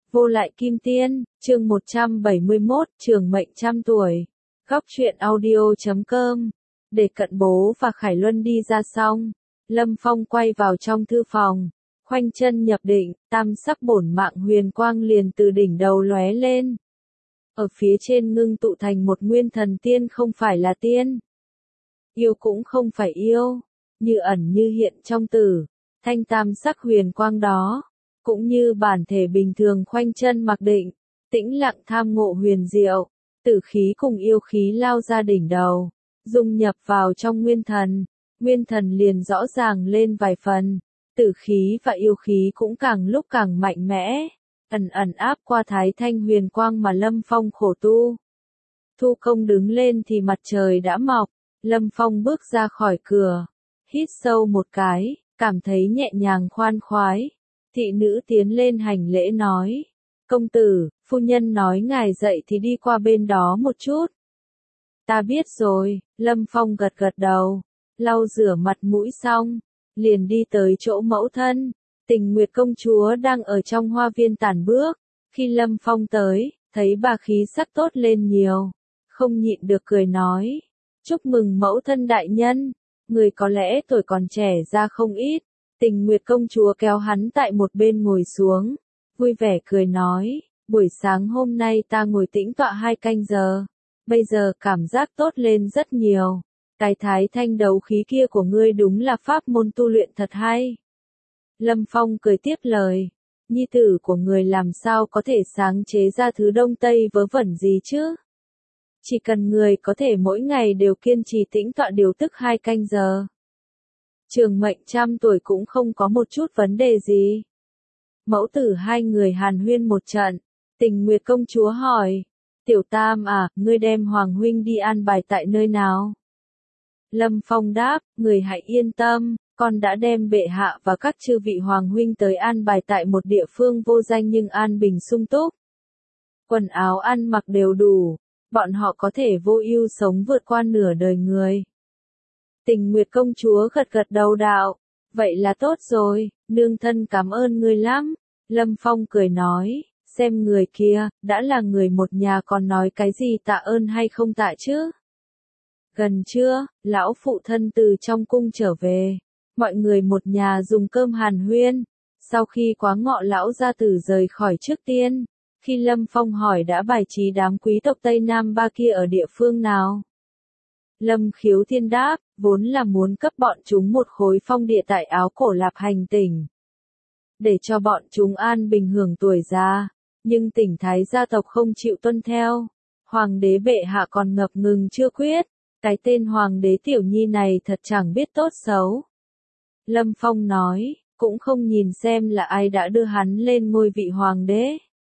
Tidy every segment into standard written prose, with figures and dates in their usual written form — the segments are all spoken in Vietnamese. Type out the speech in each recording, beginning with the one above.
Vô lại kim tiên, chương 171, trường mệnh trăm tuổi. Góc truyện audio.com. Để Cận Bố và Khải Luân đi ra xong, Lâm Phong quay vào trong thư phòng, khoanh chân nhập định, tam sắc bổn mạng huyền quang liền từ đỉnh đầu lóe lên. Ở phía trên ngưng tụ thành một nguyên thần tiên, không phải là tiên, yêu cũng không phải yêu, như ẩn như hiện trong tử, thanh tam sắc huyền quang đó, cũng như bản thể bình thường khoanh chân mặc định, tĩnh lặng tham ngộ huyền diệu, tử khí cùng yêu khí lao ra đỉnh đầu, dung nhập vào trong nguyên thần liền rõ ràng lên vài phần, tử khí và yêu khí cũng càng lúc càng mạnh mẽ, ẩn ẩn áp qua thái thanh huyền quang mà Lâm Phong khổ tu. Thu công đứng lên thì mặt trời đã mọc, Lâm Phong bước ra khỏi cửa, hít sâu một cái, cảm thấy nhẹ nhàng khoan khoái. Thị nữ tiến lên hành lễ nói, công tử, phu nhân nói ngài dậy thì đi qua bên đó một chút. Ta biết rồi, Lâm Phong gật gật đầu, lau rửa mặt mũi xong, liền đi tới chỗ mẫu thân. Tình Nguyệt công chúa đang ở trong hoa viên tản bước, khi Lâm Phong tới, thấy bà khí sắc tốt lên nhiều, không nhịn được cười nói, chúc mừng mẫu thân đại nhân, người có lẽ tuổi còn trẻ ra không ít. Tình Nguyệt công chúa kéo hắn tại một bên ngồi xuống, vui vẻ cười nói, buổi sáng hôm nay ta ngồi tĩnh tọa 2 canh giờ, bây giờ cảm giác tốt lên rất nhiều, cái thái thanh đấu khí kia của ngươi đúng là pháp môn tu luyện thật hay. Lâm Phong cười tiếp lời, nhi tử của người làm sao có thể sáng chế ra thứ đông tây vớ vẩn gì chứ? Chỉ cần người có thể mỗi ngày đều kiên trì tĩnh tọa điều tức 2 canh giờ. Trường mệnh trăm tuổi cũng không có một chút vấn đề gì. Mẫu tử hai người hàn huyên một trận, Tình Nguyệt công chúa hỏi, tiểu tam à, ngươi đem Hoàng huynh đi an bài tại nơi nào? Lâm Phong đáp, người hãy yên tâm, con đã đem bệ hạ và các chư vị Hoàng huynh tới an bài tại một địa phương vô danh nhưng an bình sung túc. Quần áo ăn mặc đều đủ, bọn họ có thể vô ưu sống vượt qua nửa đời người. Tình Nguyệt công chúa gật gật đầu đạo, vậy là tốt rồi, nương thân cảm ơn ngươi lắm. Lâm Phong cười nói, xem người kia, đã là người một nhà còn nói cái gì tạ ơn hay không tạ chứ. Gần trưa, lão phụ thân từ trong cung trở về, mọi người một nhà dùng cơm hàn huyên, sau khi quá ngọ lão gia tử rời khỏi trước tiên, khi Lâm Phong hỏi đã bài trí đám quý tộc Tây Nam Ba kia ở địa phương nào. Lâm Khiếu Thiên đáp, vốn là muốn cấp bọn chúng một khối phong địa tại Áo Cổ Lạp Hành tỉnh, để cho bọn chúng an bình hưởng tuổi già, nhưng tỉnh Thái gia tộc không chịu tuân theo. Hoàng đế bệ hạ còn ngập ngừng chưa quyết, cái tên Hoàng đế tiểu nhi này thật chẳng biết tốt xấu. Lâm Phong nói, cũng không nhìn xem là ai đã đưa hắn lên ngôi vị Hoàng đế.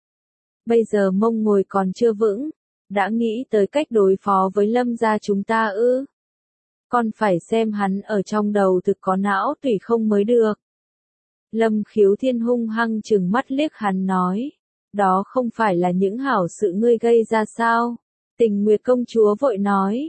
Bây giờ mông ngồi còn chưa vững, đã nghĩ tới cách đối phó với Lâm gia chúng ta ư? Còn phải xem hắn ở trong đầu thực có não tủy không mới được. Lâm Khiếu Thiên hung hăng trừng mắt liếc hắn nói, đó không phải là những hảo sự ngươi gây ra sao? Tình Nguyệt công chúa vội nói,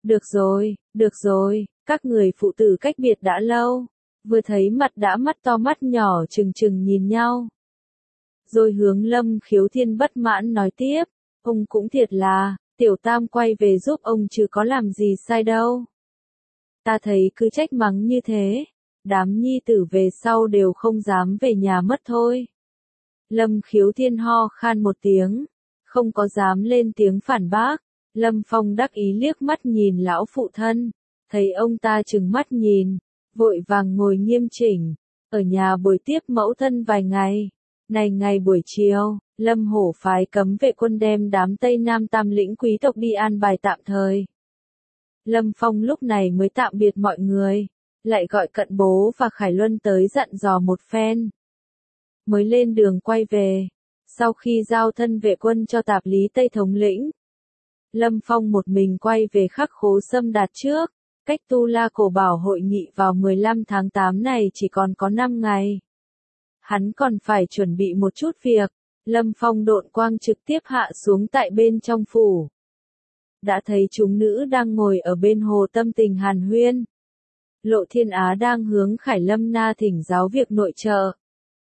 được rồi, các người phụ tử cách biệt đã lâu, vừa thấy mặt đã mắt to mắt nhỏ trừng trừng nhìn nhau. Rồi hướng Lâm Khiếu Thiên bất mãn nói tiếp, ông cũng thiệt là, tiểu tam quay về giúp ông chứ có làm gì sai đâu. Ta thấy cứ trách mắng như thế, đám nhi tử về sau đều không dám về nhà mất thôi. Lâm Khiếu Thiên ho khan một tiếng, không có dám lên tiếng phản bác. Lâm Phong đắc ý liếc mắt nhìn lão phụ thân, thấy ông ta trừng mắt nhìn, vội vàng ngồi nghiêm chỉnh, ở nhà bồi tiếp mẫu thân vài ngày. Này ngày buổi chiều, Lâm Hổ phái cấm vệ quân đem đám Tây Nam tam lĩnh quý tộc đi an bài tạm thời. Lâm Phong lúc này mới tạm biệt mọi người, lại gọi Cận Bố và Khải Luân tới dặn dò một phen. Mới lên đường quay về, sau khi giao thân vệ quân cho Tạp Lý Tây thống lĩnh, Lâm Phong một mình quay về Khắc Khố Sâm Đạt trước, cách Tu La Cổ Bảo hội nghị vào 15 tháng 8 này chỉ còn có 5 ngày. Hắn còn phải chuẩn bị một chút việc, Lâm Phong độn quang trực tiếp hạ xuống tại bên trong phủ. Đã thấy chúng nữ đang ngồi ở bên hồ tâm tình hàn huyên. Lộ Thiên Á đang hướng Khải Lâm Na thỉnh giáo việc nội trợ.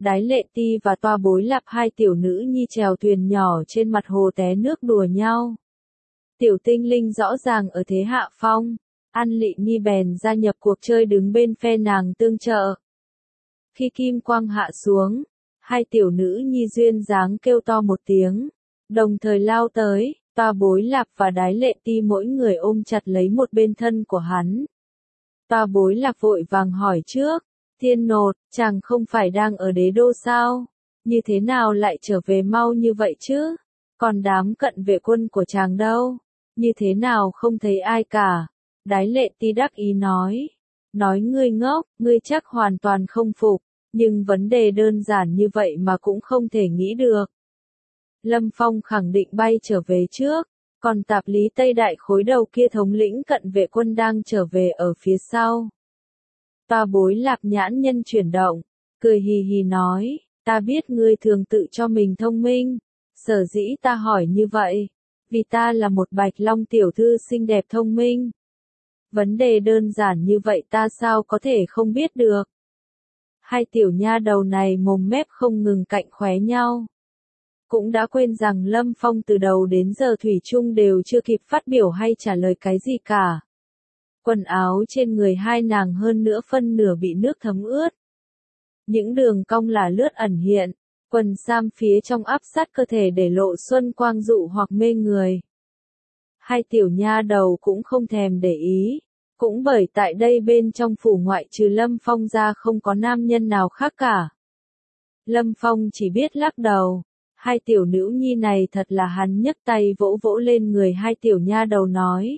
Đái Lệ Ti và Toa Bối Lạp hai tiểu nữ nhi chèo thuyền nhỏ trên mặt hồ té nước đùa nhau. Tiểu tinh linh rõ ràng ở thế hạ phong, An Lị Nhi bèn gia nhập cuộc chơi đứng bên phe nàng tương trợ. Khi kim quang hạ xuống, hai tiểu nữ nhi duyên dáng kêu to một tiếng, đồng thời lao tới, Toa Bối Lạp và Đái Lệ Ti mỗi người ôm chặt lấy một bên thân của hắn. Toa Bối Lạp vội vàng hỏi trước, Thiên Nột, chàng không phải đang ở đế đô sao? Như thế nào lại trở về mau như vậy chứ? Còn đám cận vệ quân của chàng đâu? Như thế nào không thấy ai cả? Đái Lệ Ti đắc ý nói ngươi ngốc, ngươi chắc hoàn toàn không phục, nhưng vấn đề đơn giản như vậy mà cũng không thể nghĩ được. Lâm Phong khẳng định bay trở về trước, còn Tạp Lý Tây Đại khối đầu kia thống lĩnh cận vệ quân đang trở về ở phía sau. Toa Bối Lạp nhãn nhân chuyển động, cười hì hì nói, ta biết ngươi thường tự cho mình thông minh, sở dĩ ta hỏi như vậy, vì ta là một Bạch Long tiểu thư xinh đẹp thông minh. Vấn đề đơn giản như vậy ta sao có thể không biết được. Hai tiểu nha đầu này mồm mép không ngừng cạnh khóe nhau. Cũng đã quên rằng Lâm Phong từ đầu đến giờ thủy chung đều chưa kịp phát biểu hay trả lời cái gì cả. Quần áo trên người hai nàng hơn nữa phân nửa bị nước thấm ướt. Những đường cong là lướt ẩn hiện, quần sam phía trong áp sát cơ thể để lộ xuân quang dụ hoặc mê người. Hai tiểu nha đầu cũng không thèm để ý, cũng bởi tại đây bên trong phủ ngoại trừ Lâm Phong ra không có nam nhân nào khác cả. Lâm Phong chỉ biết lắc đầu, hai tiểu nữ nhi này thật là hắn nhấc tay vỗ vỗ lên người hai tiểu nha đầu nói.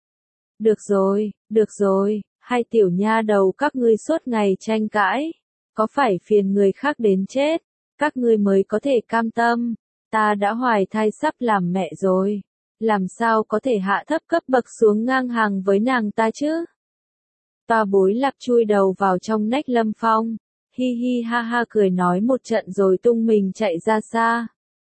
Được rồi, hai tiểu nha đầu các ngươi suốt ngày tranh cãi, có phải phiền người khác đến chết, các ngươi mới có thể cam tâm, ta đã hoài thai sắp làm mẹ rồi, làm sao có thể hạ thấp cấp bậc xuống ngang hàng với nàng ta chứ? Toa Bối Lạp chui đầu vào trong nách Lâm Phong, hi hi ha ha cười nói một trận rồi tung mình chạy ra xa.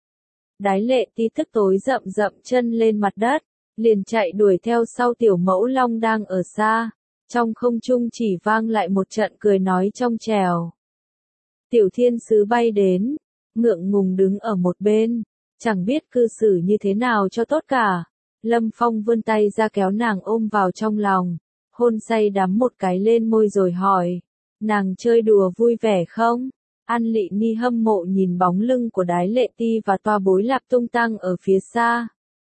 Đái Lệ Ti tức tối rậm rậm chân lên mặt đất, liền chạy đuổi theo sau tiểu mẫu long đang ở xa, trong không trung chỉ vang lại một trận cười nói trong trèo. Tiểu thiên sứ bay đến, ngượng ngùng đứng ở một bên, chẳng biết cư xử như thế nào cho tốt cả. Lâm Phong vươn tay ra kéo nàng ôm vào trong lòng, hôn say đắm một cái lên môi rồi hỏi, nàng chơi đùa vui vẻ không? An Lị Ni hâm mộ nhìn bóng lưng của Đái Lệ Ti và Toa Bối Lạp tung tăng ở phía xa.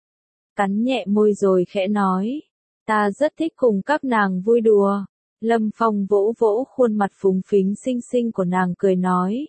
Cắn nhẹ môi rồi khẽ nói, ta rất thích cùng các nàng vui đùa. Lâm Phong vỗ vỗ khuôn mặt phúng phính xinh xinh của nàng cười nói.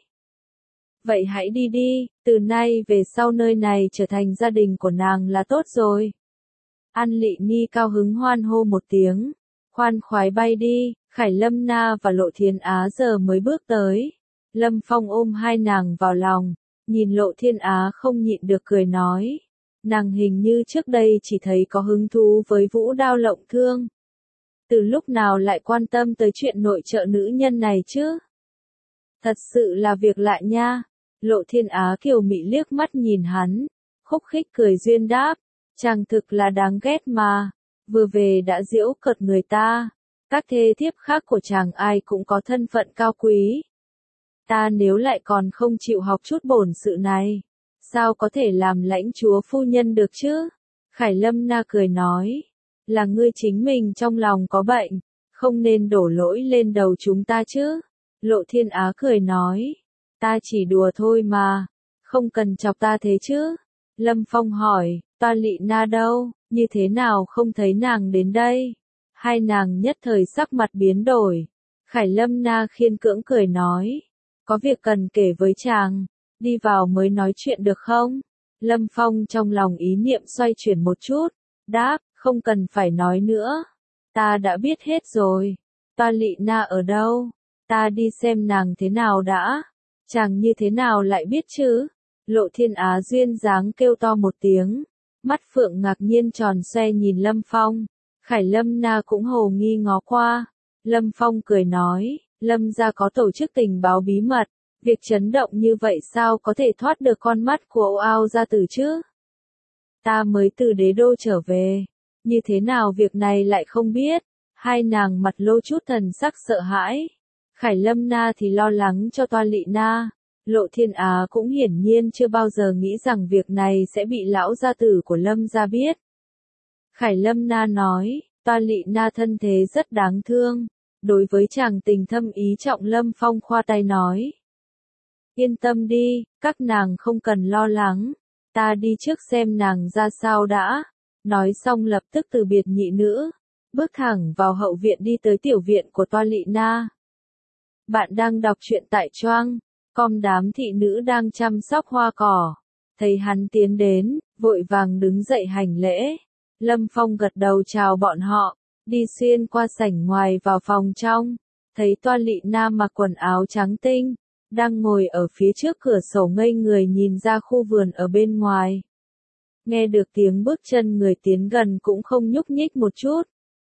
Vậy hãy đi đi, từ nay về sau nơi này trở thành gia đình của nàng là tốt rồi. An Lị Ni cao hứng hoan hô một tiếng, khoan khoái bay đi, Khải Lâm Na và Lộ Thiên Á giờ mới bước tới. Lâm Phong ôm hai nàng vào lòng, nhìn Lộ Thiên Á không nhịn được cười nói. Nàng hình như trước đây chỉ thấy có hứng thú với vũ đao lộng thương. Từ lúc nào lại quan tâm tới chuyện nội trợ nữ nhân này chứ? Thật sự là việc lạ nha. Lộ Thiên Á kiều mị liếc mắt nhìn hắn, khúc khích cười duyên đáp, chàng thực là đáng ghét mà, vừa về đã giễu cợt người ta, các thê thiếp khác của chàng ai cũng có thân phận cao quý. Ta nếu lại còn không chịu học chút bổn sự này, sao có thể làm lãnh chúa phu nhân được chứ? Khải Lâm Na cười nói, là ngươi chính mình trong lòng có bệnh, không nên đổ lỗi lên đầu chúng ta chứ. Lộ Thiên Á cười nói, ta chỉ đùa thôi mà, không cần chọc ta thế chứ. Lâm Phong hỏi, Toa Lị Na đâu, như thế nào không thấy nàng đến đây? Hai nàng nhất thời sắc mặt biến đổi. Khải Lâm Na khiên cưỡng cười nói, có việc cần kể với chàng, đi vào mới nói chuyện được không? Lâm Phong trong lòng ý niệm xoay chuyển một chút, đáp, không cần phải nói nữa, ta đã biết hết rồi. Toa Lị Na ở đâu? Ta đi xem nàng thế nào đã. Chàng như thế nào lại biết chứ? Lộ Thiên Á duyên dáng kêu to một tiếng, mắt phượng ngạc nhiên tròn xoe nhìn Lâm Phong. Khải Lâm Na cũng hồ nghi ngó qua. Lâm Phong cười nói, Lâm gia có tổ chức tình báo bí mật, việc chấn động như vậy sao có thể thoát được con mắt của Âu Ao gia tử chứ? Ta mới từ đế đô trở về, như thế nào việc này lại không biết? Hai nàng mặt lô chút thần sắc sợ hãi. Khải Lâm Na thì lo lắng cho Toa Lị Na, Lộ Thiên Á cũng hiển nhiên chưa bao giờ nghĩ rằng việc này sẽ bị lão gia tử của Lâm gia biết. Khải Lâm Na nói, Toa Lị Na thân thế rất đáng thương. Đối với chàng tình thâm ý trọng Lâm Phong khoa tay nói. Yên tâm đi, các nàng không cần lo lắng. Ta đi trước xem nàng ra sao đã. Nói xong lập tức từ biệt nhị nữ. Bước thẳng vào hậu viện đi tới tiểu viện của Toa Lị Na. Bạn đang đọc truyện tại Choang. Com đám thị nữ đang chăm sóc hoa cỏ. Thấy hắn tiến đến, vội vàng đứng dậy hành lễ. Lâm Phong gật đầu chào bọn họ, đi xuyên qua sảnh ngoài vào phòng trong. Thấy Toa Lị Na mặc quần áo trắng tinh, đang ngồi ở phía trước cửa sổ ngây người nhìn ra khu vườn ở bên ngoài. Nghe được tiếng bước chân người tiến gần cũng không nhúc nhích một chút.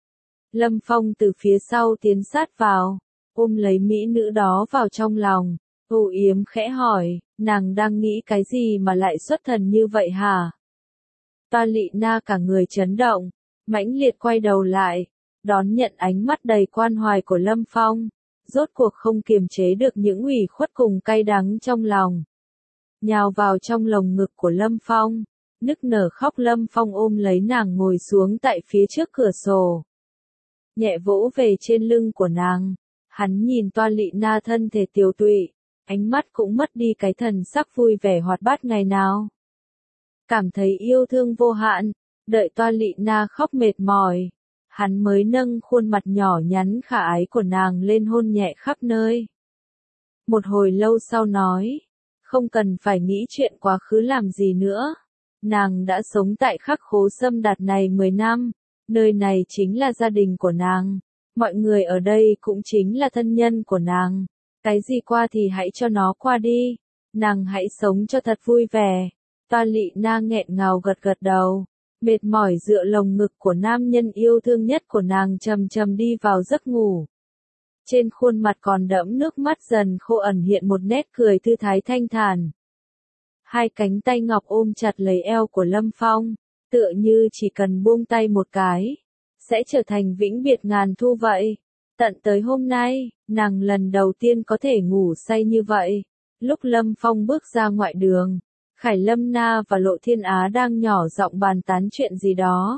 Lâm Phong từ phía sau tiến sát vào, ôm lấy mỹ nữ đó vào trong lòng. Âu Yếm khẽ hỏi, nàng đang nghĩ cái gì mà lại xuất thần như vậy hả? Toa Lị Na cả người chấn động, mãnh liệt quay đầu lại, đón nhận ánh mắt đầy quan hoài của Lâm Phong, rốt cuộc không kiềm chế được những ủy khuất cùng cay đắng trong lòng. Nhào vào trong lồng ngực của Lâm Phong, nức nở khóc. Lâm Phong ôm lấy nàng ngồi xuống tại phía trước cửa sổ. Nhẹ vỗ về trên lưng của nàng, hắn nhìn Toa Lị Na thân thể tiều tụy. Ánh mắt cũng mất đi cái thần sắc vui vẻ hoạt bát ngày nào. Cảm thấy yêu thương vô hạn, đợi Toa Lị Na khóc mệt mỏi, hắn mới nâng khuôn mặt nhỏ nhắn khả ái của nàng lên hôn nhẹ khắp nơi. Một hồi lâu sau nói, không cần phải nghĩ chuyện quá khứ làm gì nữa. Nàng đã sống tại Khắc Khố Sâm Đạt này 10 năm, nơi này chính là gia đình của nàng, mọi người ở đây cũng chính là thân nhân của nàng. Cái gì qua thì hãy cho nó qua đi, nàng hãy sống cho thật vui vẻ. Toa Lị Na nghẹn ngào gật gật đầu, mệt mỏi dựa lồng ngực của nam nhân yêu thương nhất của nàng chầm chầm đi vào giấc ngủ. Trên khuôn mặt còn đẫm nước mắt dần khô ẩn hiện một nét cười thư thái thanh thản. Hai cánh tay ngọc ôm chặt lấy eo của Lâm Phong, tựa như chỉ cần buông tay một cái, sẽ trở thành vĩnh biệt ngàn thu vậy. Tận tới hôm nay, nàng lần đầu tiên có thể ngủ say như vậy. Lúc Lâm Phong bước ra ngoại đường, Khải Lâm Na và Lộ Thiên Á đang nhỏ giọng bàn tán chuyện gì đó.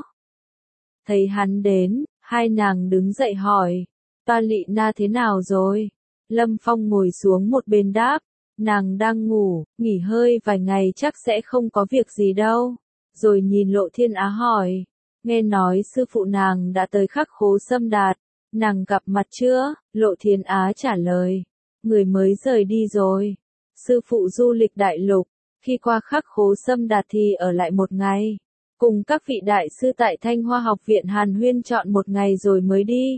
Thấy hắn đến, hai nàng đứng dậy hỏi, Toa Lị Na thế nào rồi? Lâm Phong ngồi xuống một bên đáp, nàng đang ngủ, nghỉ hơi vài ngày chắc sẽ không có việc gì đâu. Rồi nhìn Lộ Thiên Á hỏi, nghe nói sư phụ nàng đã tới Khắc Khố Sâm Đạt. Nàng gặp mặt chưa? Lộ Thiên Á trả lời. Người mới rời đi rồi. Sư phụ du lịch đại lục. Khi qua Khắc Khố Sâm Đạt thì ở lại một ngày. Cùng các vị đại sư tại Thanh Hoa Học viện hàn huyên chọn một ngày rồi mới đi.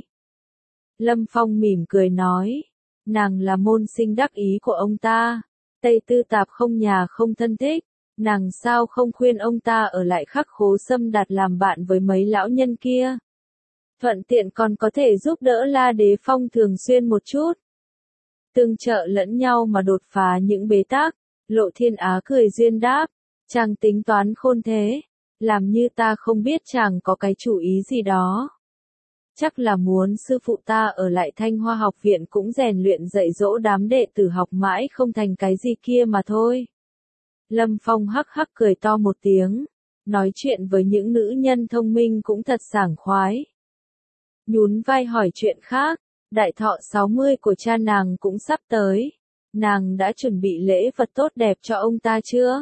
Lâm Phong mỉm cười nói. Nàng là môn sinh đắc ý của ông ta. Tây Tư Tạp không nhà không thân thích. Nàng sao không khuyên ông ta ở lại Khắc Khố Sâm Đạt làm bạn với mấy lão nhân kia. Thuận tiện còn có thể giúp đỡ La Đế Phong thường xuyên một chút. Tương trợ lẫn nhau mà đột phá những bế tắc. Lộ Thiên Á cười duyên đáp. Chàng tính toán khôn thế. Làm như ta không biết chàng có cái chủ ý gì đó. Chắc là muốn sư phụ ta ở lại Thanh Hoa Học viện cũng rèn luyện dạy dỗ đám đệ tử học mãi không thành cái gì kia mà thôi. Lâm Phong hắc hắc cười to một tiếng. Nói chuyện với những nữ nhân thông minh cũng thật sảng khoái. Nhún vai hỏi chuyện khác, đại thọ 60 của cha nàng cũng sắp tới. Nàng đã chuẩn bị lễ vật tốt đẹp cho ông ta chưa?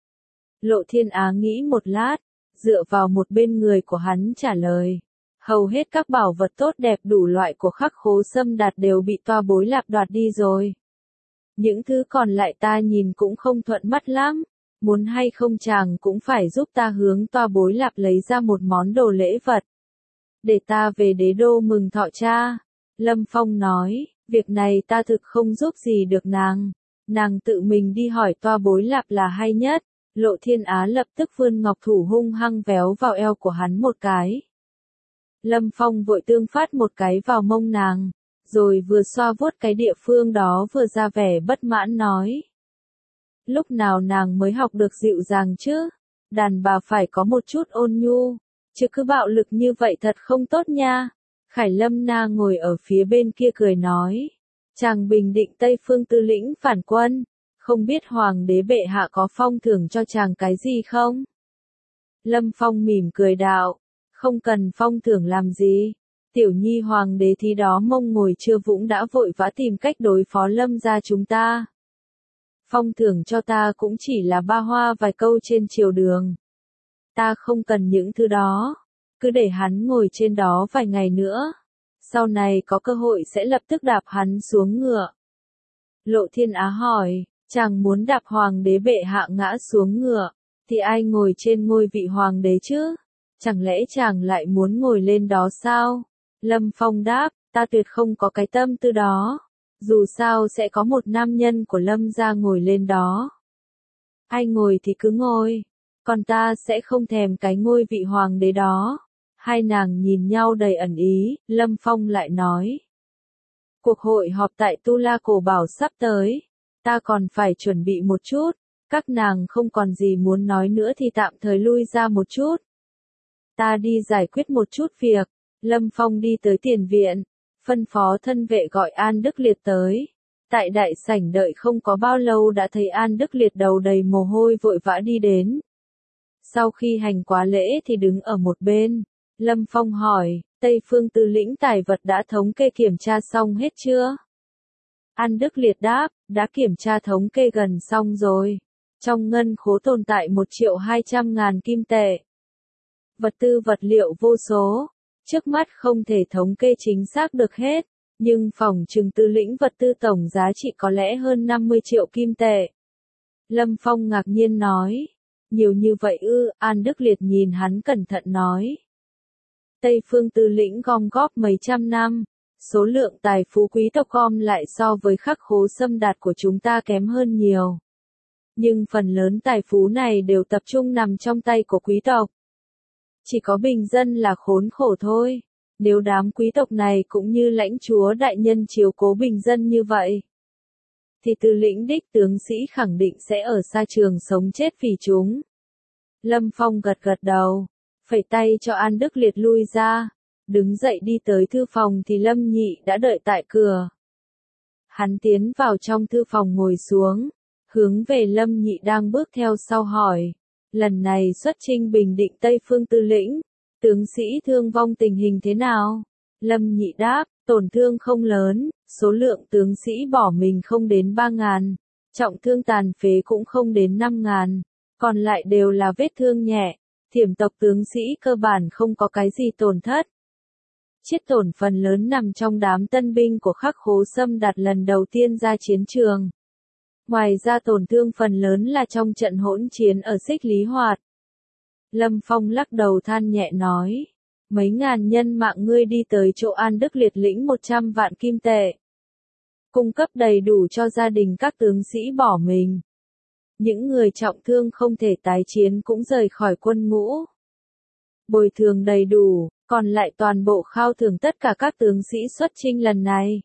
Lộ Thiên Á nghĩ một lát, dựa vào một bên người của hắn trả lời. Hầu hết các bảo vật tốt đẹp đủ loại của Khắc Khố Sâm Đạt đều bị Toa Bối Lạp đoạt đi rồi. Những thứ còn lại ta nhìn cũng không thuận mắt lắm. Muốn hay không chàng cũng phải giúp ta hướng Toa Bối Lạp lấy ra một món đồ lễ vật. Để ta về đế đô mừng thọ cha. Lâm Phong nói, việc này ta thực không giúp gì được nàng. Nàng tự mình đi hỏi Toa Bối Lạp là hay nhất. Lộ Thiên Á lập tức vươn ngọc thủ hung hăng véo vào eo của hắn một cái. Lâm Phong vội tương phát một cái vào mông nàng, rồi vừa xoa vuốt cái địa phương đó vừa ra vẻ bất mãn nói. Lúc nào nàng mới học được dịu dàng chứ? Đàn bà phải có một chút ôn nhu, chứ cứ bạo lực như vậy thật không tốt nha. Khải Lâm Na ngồi ở phía bên kia cười nói. Chàng bình định Tây Phương Tư lĩnh phản quân, Không biết hoàng đế bệ hạ có phong thưởng cho chàng cái gì không? Lâm Phong mỉm cười đạo, không cần phong thưởng làm gì. Tiểu nhi hoàng đế thì đó mông ngồi chưa vững đã vội vã tìm cách đối phó Lâm gia chúng ta. Phong thưởng cho ta cũng chỉ là ba hoa vài câu trên triều đường. Ta không cần những thứ đó, cứ để hắn ngồi trên đó vài ngày nữa. Sau này có cơ hội sẽ lập tức đạp hắn xuống ngựa. Lộ Thiên Á hỏi, chàng muốn đạp hoàng đế bệ hạ ngã xuống ngựa, thì ai ngồi trên ngôi vị hoàng đế chứ? Chẳng lẽ chàng lại muốn ngồi lên đó sao? Lâm Phong đáp, ta tuyệt không có cái tâm tư đó. Dù sao sẽ có một nam nhân của Lâm gia ngồi lên đó. Ai ngồi thì cứ ngồi, còn ta sẽ không thèm cái ngôi vị hoàng đế đó. Hai nàng nhìn nhau đầy ẩn ý, Lâm Phong lại nói. Cuộc hội họp tại Tu La Cổ Bảo sắp tới, ta còn phải chuẩn bị một chút. Các nàng không còn gì muốn nói nữa thì tạm thời lui ra một chút. Ta đi giải quyết một chút việc. Lâm Phong đi tới tiền viện, phân phó thân vệ gọi An Đức Liệt tới. Tại đại sảnh đợi không có bao lâu đã thấy An Đức Liệt đầu đầy mồ hôi vội vã đi đến. Sau khi hành quá lễ thì đứng ở một bên. Lâm Phong hỏi, Tây Phương Tư lĩnh tài vật đã thống kê kiểm tra xong hết chưa? An Đức Liệt đáp, đã kiểm tra thống kê gần xong rồi. Trong ngân khố tồn tại 1.200.000 kim tệ. Vật tư vật liệu vô số. Trước mắt không thể thống kê chính xác được hết, nhưng phòng trừng tư lĩnh vật tư tổng giá trị có lẽ hơn 50 triệu kim tệ. Lâm Phong ngạc nhiên nói, nhiều như vậy ư? An Đức Liệt nhìn hắn cẩn thận nói. Tây Phương Tư lĩnh gom góp mấy trăm năm, số lượng tài phú quý tộc gom lại so với Khắc Khố Sâm Đạt của chúng ta kém hơn nhiều. Nhưng phần lớn tài phú này đều tập trung nằm trong tay của quý tộc. Chỉ có bình dân là khốn khổ thôi. Nếu đám quý tộc này cũng như lãnh chúa đại nhân chiếu cố bình dân như vậy, thì Tư lĩnh đích tướng sĩ khẳng định sẽ ở xa trường sống chết vì chúng. Lâm Phong gật gật đầu, phẩy tay cho An Đức Liệt lui ra. Đứng dậy đi tới thư phòng thì Lâm Nhị đã đợi tại cửa. Hắn tiến vào trong thư phòng ngồi xuống, hướng về Lâm Nhị đang bước theo sau hỏi. Lần này xuất chinh bình định Tây Phương Tư lĩnh, tướng sĩ thương vong tình hình thế nào? Lâm Nhị đáp, tổn thương không lớn, số lượng tướng sĩ bỏ mình không đến 3.000, trọng thương tàn phế cũng không đến 5.000, còn lại đều là vết thương nhẹ, thiểm tộc tướng sĩ cơ bản không có cái gì tổn thất. Chiết tổn phần lớn nằm trong đám tân binh của Khắc Khố Sâm Đạt lần đầu tiên ra chiến trường. Ngoài ra tổn thương phần lớn là trong trận hỗn chiến ở Xích Lý Hoạt. Lâm Phong lắc đầu than nhẹ nói, mấy ngàn nhân mạng ngươi đi tới chỗ An Đức Liệt lĩnh 100 vạn kim tệ. Cung cấp đầy đủ cho gia đình các tướng sĩ bỏ mình. Những người trọng thương không thể tái chiến cũng rời khỏi quân ngũ. Bồi thường đầy đủ, còn lại toàn bộ khao thưởng tất cả các tướng sĩ xuất chinh lần này.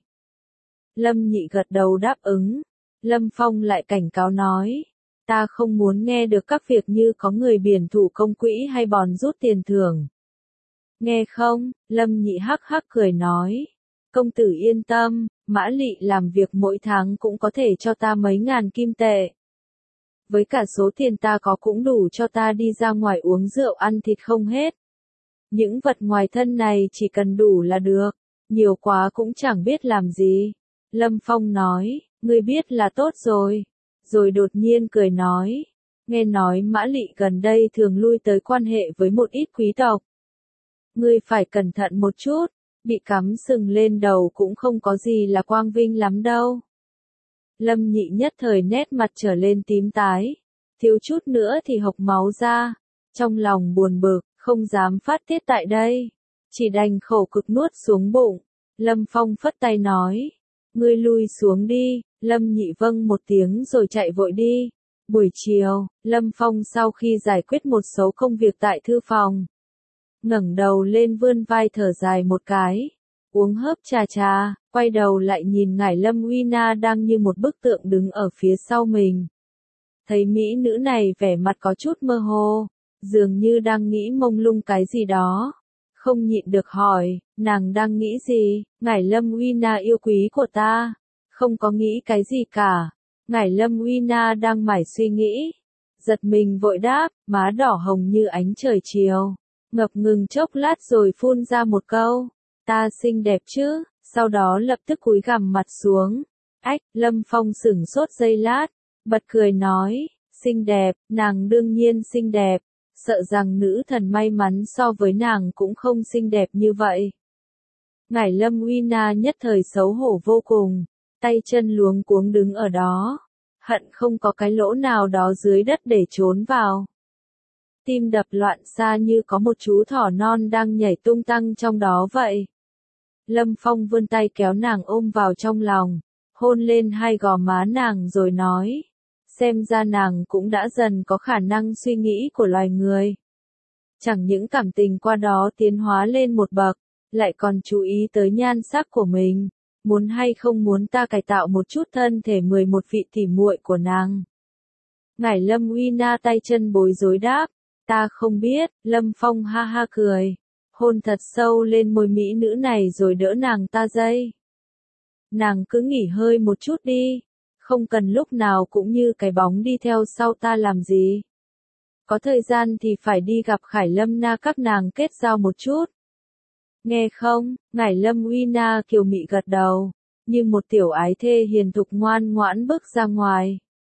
Lâm Nhị gật đầu đáp ứng. Lâm Phong lại cảnh cáo nói, ta không muốn nghe được các việc như có người biển thủ công quỹ hay bòn rút tiền thưởng. Nghe không? Lâm Nhị hắc hắc cười nói, công tử yên tâm, Mã Lị làm việc mỗi tháng cũng có thể cho ta mấy ngàn kim tệ. Với cả số tiền ta có cũng đủ cho ta đi ra ngoài uống rượu ăn thịt không hết. Những vật ngoài thân này chỉ cần đủ là được, nhiều quá cũng chẳng biết làm gì. Lâm Phong nói, ngươi biết là tốt rồi. Rồi đột nhiên cười nói, nghe nói Mã Lị gần đây thường lui tới quan hệ với một ít quý tộc. Ngươi phải cẩn thận một chút, bị cắm sừng lên đầu cũng không có gì là quang vinh lắm đâu. Lâm Nhị nhất thời nét mặt trở lên tím tái, thiếu chút nữa thì hộc máu ra, trong lòng buồn bực, không dám phát tiết tại đây, chỉ đành khổ cực nuốt xuống bụng. Lâm Phong phất tay nói, ngươi lui xuống đi. Lâm Nhị vâng một tiếng rồi chạy vội đi. Buổi chiều, Lâm Phong sau khi giải quyết một số công việc tại thư phòng, ngẩng đầu lên vươn vai thở dài một cái, uống hớp trà, quay đầu lại nhìn ngải Lâm Uy Na đang như một bức tượng đứng ở phía sau mình. Thấy mỹ nữ này vẻ mặt có chút mơ hồ, dường như đang nghĩ mông lung cái gì đó. Không nhịn được hỏi, nàng đang nghĩ gì? Ngải Lâm Uy Na yêu quý của ta. Không có nghĩ cái gì cả. Ngải Lâm Uy Na đang mải suy nghĩ, giật mình vội đáp, má đỏ hồng như ánh trời chiều, ngập ngừng chốc lát rồi phun ra một câu, ta xinh đẹp chứ, sau đó lập tức cúi gằm mặt xuống. Ách, Lâm Phong sửng sốt giây lát, bật cười nói, xinh đẹp, nàng đương nhiên xinh đẹp, sợ rằng nữ thần may mắn so với nàng cũng không xinh đẹp như vậy. Ngải Lâm Uy Na nhất thời xấu hổ vô cùng, tay chân luống cuống đứng ở đó, hận không có cái lỗ nào đó dưới đất để trốn vào. Tim đập loạn xạ như có một chú thỏ non đang nhảy tung tăng trong đó vậy. Lâm Phong vươn tay kéo nàng ôm vào trong lòng, hôn lên hai gò má nàng rồi nói, xem ra nàng cũng đã dần có khả năng suy nghĩ của loài người. Chẳng những cảm tình qua đó tiến hóa lên một bậc, lại còn chú ý tới nhan sắc của mình, muốn hay không muốn ta cải tạo một chút thân thể 11 vị tỉ muội của nàng. Ngải Lâm Uy Na tay chân bối rối đáp, ta không biết. Lâm Phong ha ha cười, hôn thật sâu lên môi mỹ nữ này rồi đỡ nàng ta dậy. Nàng cứ nghỉ hơi một chút đi, không cần lúc nào cũng như cái bóng đi theo sau ta làm gì. Có thời gian thì phải đi gặp Khải Lâm Na các nàng kết giao một chút. Nghe không? Ngải Lâm Uy Na kiều mị gật đầu, như một tiểu ái thê hiền thục ngoan ngoãn bước ra ngoài.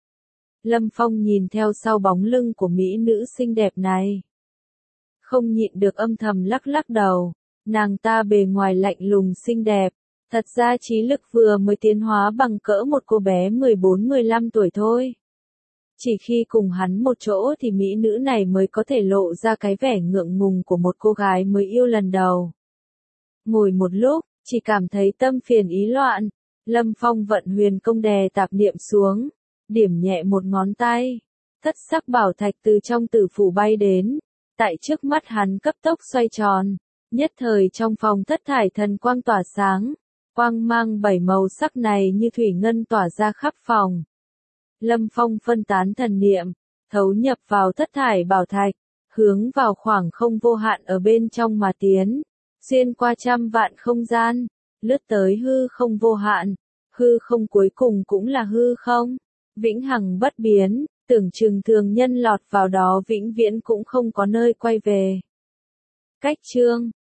Lâm Phong nhìn theo sau bóng lưng của mỹ nữ xinh đẹp này, không nhịn được âm thầm lắc lắc đầu, nàng ta bề ngoài lạnh lùng xinh đẹp, thật ra trí lực vừa mới tiến hóa bằng cỡ một cô bé 14-15 tuổi thôi. Chỉ khi cùng hắn một chỗ thì mỹ nữ này mới có thể lộ ra cái vẻ ngượng ngùng của một cô gái mới yêu lần đầu. Ngồi một lúc, chỉ cảm thấy tâm phiền ý loạn, Lâm Phong vận huyền công đè tạp niệm xuống, điểm nhẹ một ngón tay, thất sắc bảo thạch từ trong tử phủ bay đến, tại trước mắt hắn cấp tốc xoay tròn, nhất thời trong phòng thất thải thần quang tỏa sáng, quang mang 7 màu sắc này như thủy ngân tỏa ra khắp phòng. Lâm Phong phân tán thần niệm, thấu nhập vào thất thải bảo thạch, hướng vào khoảng không vô hạn ở bên trong mà tiến, xuyên qua trăm vạn không gian, lướt tới hư không vô hạn, hư không cuối cùng cũng là hư không, vĩnh hằng bất biến, tưởng chừng thường nhân lọt vào đó vĩnh viễn cũng không có nơi quay về. Cách chương